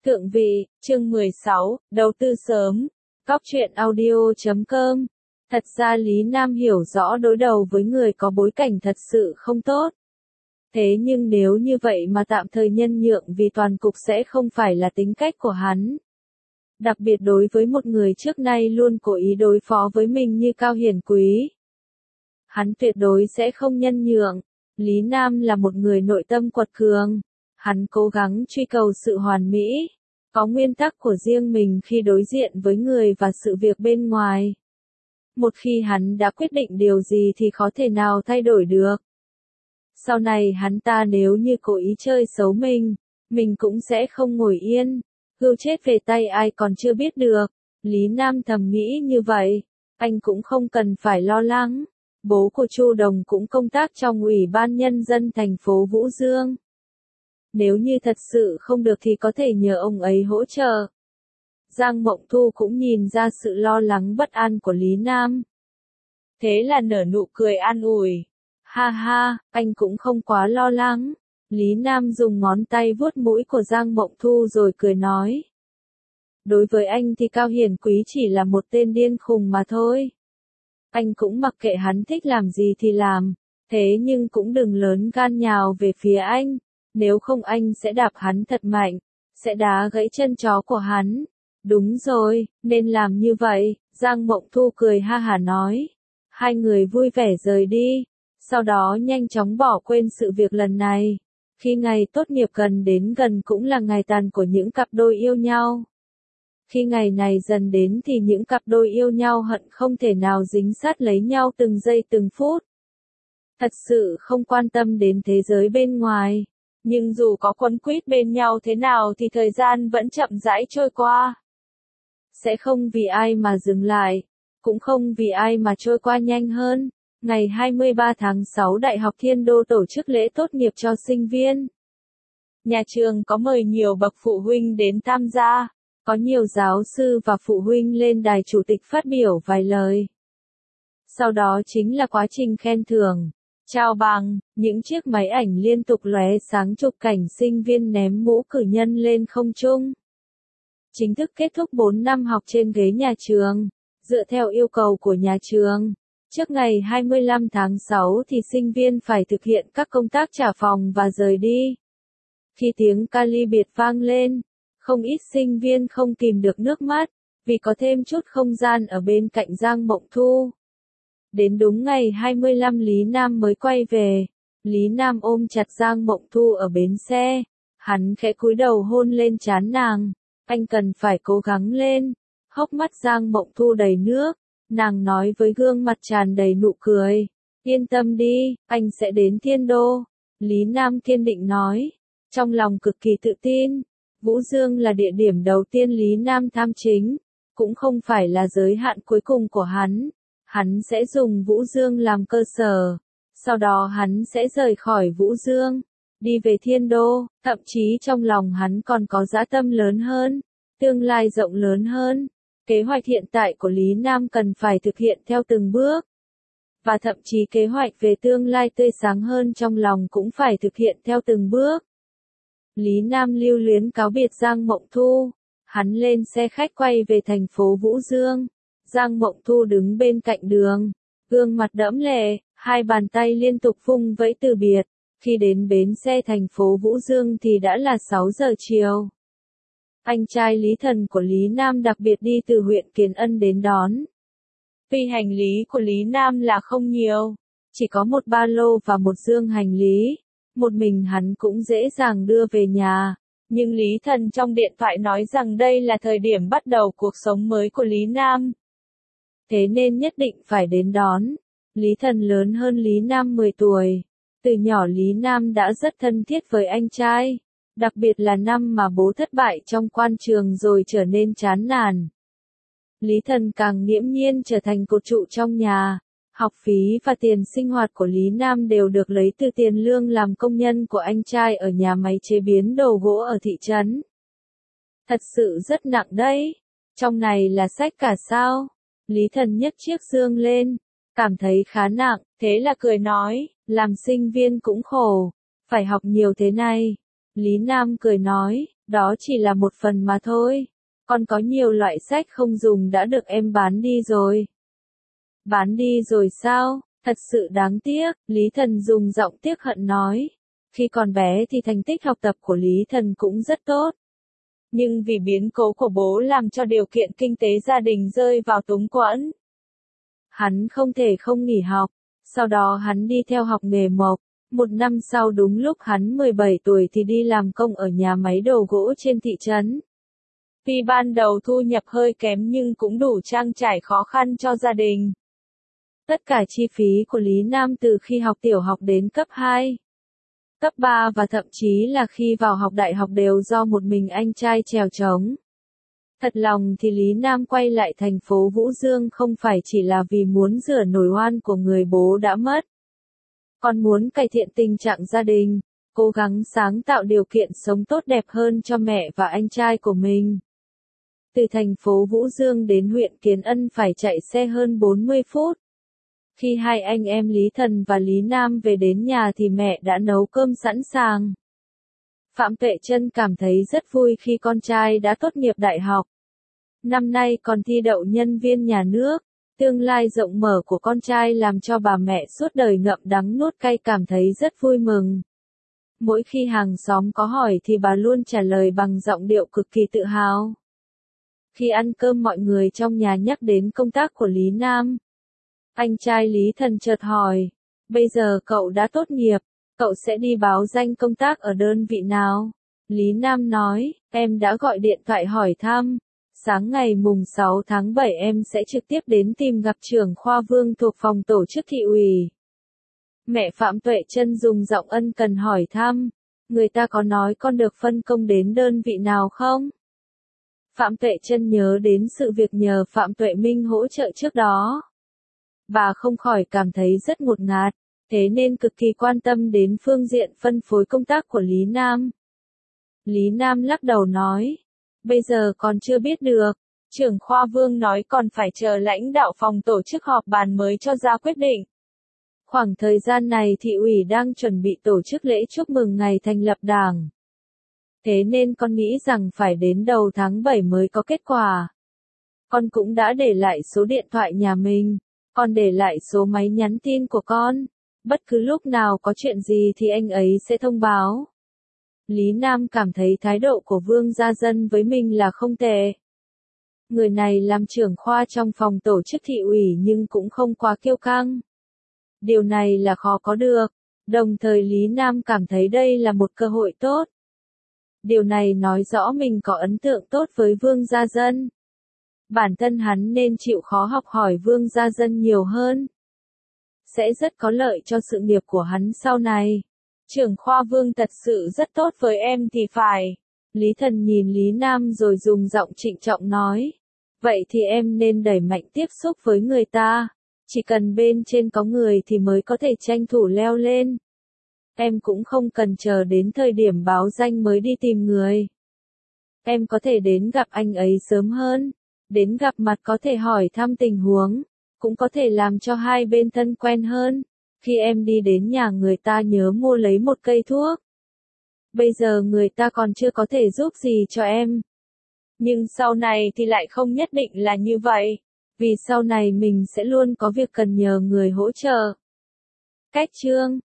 Thượng vị, chương 16, đầu tư sớm. Cóc truyện audio.com. Thật ra Lý Nam hiểu rõ đối đầu với người có bối cảnh thật sự không tốt. Thế nhưng nếu như vậy mà tạm thời nhân nhượng vì toàn cục sẽ không phải là tính cách của hắn. Đặc biệt đối với một người trước nay luôn cố ý đối phó với mình như Cao Hiển Quý. Hắn tuyệt đối sẽ không nhân nhượng. Lý Nam là một người nội tâm quật cường. Hắn cố gắng truy cầu sự hoàn mỹ, có nguyên tắc của riêng mình khi đối diện với người và sự việc bên ngoài. Một khi hắn đã quyết định điều gì thì khó thể nào thay đổi được. Sau này hắn ta nếu như cố ý chơi xấu mình cũng sẽ không ngồi yên, gươm chết về tay ai còn chưa biết được. Lý Nam thầm nghĩ như vậy, anh cũng không cần phải lo lắng. Bố của Chu Đồng cũng công tác trong Ủy ban Nhân dân thành phố Vũ Dương. Nếu như thật sự không được thì có thể nhờ ông ấy hỗ trợ. Giang Mộng Thu cũng nhìn ra sự lo lắng bất an của Lý Nam. Thế là nở nụ cười an ủi. Ha ha, anh cũng không quá lo lắng. Lý Nam dùng ngón tay vuốt mũi của Giang Mộng Thu rồi cười nói. Đối với anh thì Cao Hiển Quý chỉ là một tên điên khùng mà thôi. Anh cũng mặc kệ hắn thích làm gì thì làm, thế nhưng cũng đừng lớn gan nhào về phía anh. Nếu không anh sẽ đạp hắn thật mạnh, sẽ đá gãy chân chó của hắn. Đúng rồi, nên làm như vậy, Giang Mộng Thu cười ha hả nói. Hai người vui vẻ rời đi, sau đó nhanh chóng bỏ quên sự việc lần này. Khi ngày tốt nghiệp gần cũng là ngày tàn của những cặp đôi yêu nhau. Khi ngày này dần đến thì những cặp đôi yêu nhau hận không thể nào dính sát lấy nhau từng giây từng phút. Thật sự không quan tâm đến thế giới bên ngoài. Nhưng dù có quấn quýt bên nhau thế nào thì thời gian vẫn chậm rãi trôi qua. Sẽ không vì ai mà dừng lại, cũng không vì ai mà trôi qua nhanh hơn. Ngày 23 tháng 6 Đại học Thiên Đô tổ chức lễ tốt nghiệp cho sinh viên. Nhà trường có mời nhiều bậc phụ huynh đến tham gia, có nhiều giáo sư và phụ huynh lên đài chủ tịch phát biểu vài lời. Sau đó chính là quá trình khen thưởng. Trao bằng, những chiếc máy ảnh liên tục lóe sáng chụp cảnh sinh viên ném mũ cử nhân lên không trung. Chính thức kết thúc 4 năm học trên ghế nhà trường, dựa theo yêu cầu của nhà trường. Trước ngày 25 tháng 6 thì sinh viên phải thực hiện các công tác trả phòng và rời đi. Khi tiếng ca ly biệt vang lên, không ít sinh viên không kìm được nước mắt, vì có thêm chút không gian ở bên cạnh Giang Mộng Thu. Đến đúng ngày 25 Lý Nam mới quay về. Lý Nam ôm chặt Giang Mộng Thu ở bến xe. Hắn khẽ cúi đầu hôn lên trán nàng. Anh cần phải cố gắng lên. Hốc mắt Giang Mộng Thu đầy nước. Nàng nói với gương mặt tràn đầy nụ cười. Yên tâm đi, anh sẽ đến Thiên Đô. Lý Nam kiên định nói. Trong lòng cực kỳ tự tin. Vũ Dương là địa điểm đầu tiên Lý Nam tham chính. Cũng không phải là giới hạn cuối cùng của hắn. Hắn sẽ dùng Vũ Dương làm cơ sở, sau đó hắn sẽ rời khỏi Vũ Dương, đi về Thiên Đô, thậm chí trong lòng hắn còn có dã tâm lớn hơn, tương lai rộng lớn hơn. Kế hoạch hiện tại của Lý Nam cần phải thực hiện theo từng bước, và thậm chí kế hoạch về tương lai tươi sáng hơn trong lòng cũng phải thực hiện theo từng bước. Lý Nam lưu luyến cáo biệt Giang Mộng Thu, hắn lên xe khách quay về thành phố Vũ Dương. Giang Mộng Thu đứng bên cạnh đường, gương mặt đẫm lệ, hai bàn tay liên tục vung vẫy từ biệt. Khi đến bến xe thành phố Vũ Dương thì đã là 6 giờ chiều. Anh trai Lý Thần của Lý Nam đặc biệt đi từ huyện Kiến Ân đến đón. Vì hành lý của Lý Nam là không nhiều, chỉ có một ba lô và một dương hành lý, một mình hắn cũng dễ dàng đưa về nhà. Nhưng Lý Thần trong điện thoại nói rằng đây là thời điểm bắt đầu cuộc sống mới của Lý Nam. Thế nên nhất định phải đến đón. Lý Thần lớn hơn Lý Nam 10 tuổi. Từ nhỏ Lý Nam đã rất thân thiết với anh trai. Đặc biệt là năm mà bố thất bại trong quan trường rồi trở nên chán nản. Lý Thần càng nghiễm nhiên trở thành cột trụ trong nhà. Học phí và tiền sinh hoạt của Lý Nam đều được lấy từ tiền lương làm công nhân của anh trai ở nhà máy chế biến đồ gỗ ở thị trấn. Thật sự rất nặng đấy. Trong này là sách cả sao? Lý Thần nhấc chiếc dương lên, cảm thấy khá nặng, thế là cười nói, làm sinh viên cũng khổ, phải học nhiều thế này. Lý Nam cười nói, Đó chỉ là một phần mà thôi. Còn có nhiều loại sách không dùng đã được em bán đi rồi. Bán đi rồi sao? Thật sự đáng tiếc, Lý Thần dùng giọng tiếc hận nói. Khi còn bé thì thành tích học tập của Lý Thần cũng rất tốt. Nhưng vì biến cố của bố làm cho điều kiện kinh tế gia đình rơi vào túng quẫn. Hắn không thể không nghỉ học. Sau đó hắn đi theo học nghề mộc. Một năm sau đúng lúc hắn 17 tuổi thì đi làm công ở nhà máy đồ gỗ trên thị trấn. Tuy ban đầu thu nhập hơi kém nhưng cũng đủ trang trải khó khăn cho gia đình. Tất cả chi phí của Lý Nam từ khi học tiểu học đến cấp 2, cấp 3 và thậm chí là khi vào học đại học đều do một mình anh trai chèo chống. Thật lòng thì Lý Nam quay lại thành phố Vũ Dương không phải chỉ là vì muốn rửa nổi oan của người bố đã mất. Còn muốn cải thiện tình trạng gia đình, cố gắng sáng tạo điều kiện sống tốt đẹp hơn cho mẹ và anh trai của mình. Từ thành phố Vũ Dương đến huyện Kiến Ân phải chạy xe hơn 40 phút. Khi hai anh em Lý Thần và Lý Nam về đến nhà thì mẹ đã nấu cơm sẵn sàng. Phạm Tuệ Trân cảm thấy rất vui khi con trai đã tốt nghiệp đại học. Năm nay còn thi đậu nhân viên nhà nước. Tương lai rộng mở của con trai làm cho bà mẹ suốt đời ngậm đắng nuốt cay cảm thấy rất vui mừng. Mỗi khi hàng xóm có hỏi thì bà luôn trả lời bằng giọng điệu cực kỳ tự hào. Khi ăn cơm mọi người trong nhà nhắc đến công tác của Lý Nam. Anh trai Lý Thần chợt hỏi, bây giờ cậu đã tốt nghiệp, cậu sẽ đi báo danh công tác ở đơn vị nào? Lý Nam nói, em đã gọi điện thoại hỏi thăm. Sáng ngày mùng 6 tháng 7 em sẽ trực tiếp đến tìm gặp trưởng khoa Vương thuộc phòng tổ chức thị ủy. Mẹ Phạm Tuệ Trân dùng giọng ân cần hỏi thăm, người ta có nói con được phân công đến đơn vị nào không? Phạm Tuệ Trân nhớ đến sự việc nhờ Phạm Tuệ Minh hỗ trợ trước đó. Bà không khỏi cảm thấy rất ngột ngạt, thế nên cực kỳ quan tâm đến phương diện phân phối công tác của Lý Nam. Lý Nam lắc đầu nói, bây giờ còn chưa biết được, trưởng khoa Vương nói còn phải chờ lãnh đạo phòng tổ chức họp bàn mới cho ra quyết định. Khoảng thời gian này thị ủy đang chuẩn bị tổ chức lễ chúc mừng ngày thành lập đảng. Thế nên con nghĩ rằng phải đến đầu tháng 7 mới có kết quả. Con cũng đã để lại số điện thoại nhà mình, con để lại số máy nhắn tin của con. Bất cứ lúc nào có chuyện gì thì anh ấy sẽ thông báo. Lý Nam cảm thấy thái độ của Vương Gia Dân với mình là không tệ. Người này làm trưởng khoa trong phòng tổ chức thị ủy nhưng cũng không quá kiêu căng. Điều này là khó có được. Đồng thời Lý Nam cảm thấy đây là một cơ hội tốt. Điều này nói rõ mình có ấn tượng tốt với Vương Gia Dân. Bản thân hắn nên chịu khó học hỏi Vương Gia Dân nhiều hơn. Sẽ rất có lợi cho sự nghiệp của hắn sau này. Trưởng khoa Vương thật sự rất tốt với em thì phải. Lý Thần nhìn Lý Nam rồi dùng giọng trịnh trọng nói. Vậy thì em nên đẩy mạnh tiếp xúc với người ta. Chỉ cần bên trên có người thì mới có thể tranh thủ leo lên. Em cũng không cần chờ đến thời điểm báo danh mới đi tìm người. Em có thể đến gặp anh ấy sớm hơn. Đến gặp mặt có thể hỏi thăm tình huống. Cũng có thể làm cho hai bên thân quen hơn. Khi em đi đến nhà người ta nhớ mua lấy một cây thuốc. Bây giờ người ta còn chưa có thể giúp gì cho em. Nhưng sau này thì lại không nhất định là như vậy. Vì sau này mình sẽ luôn có việc cần nhờ người hỗ trợ. Cách chương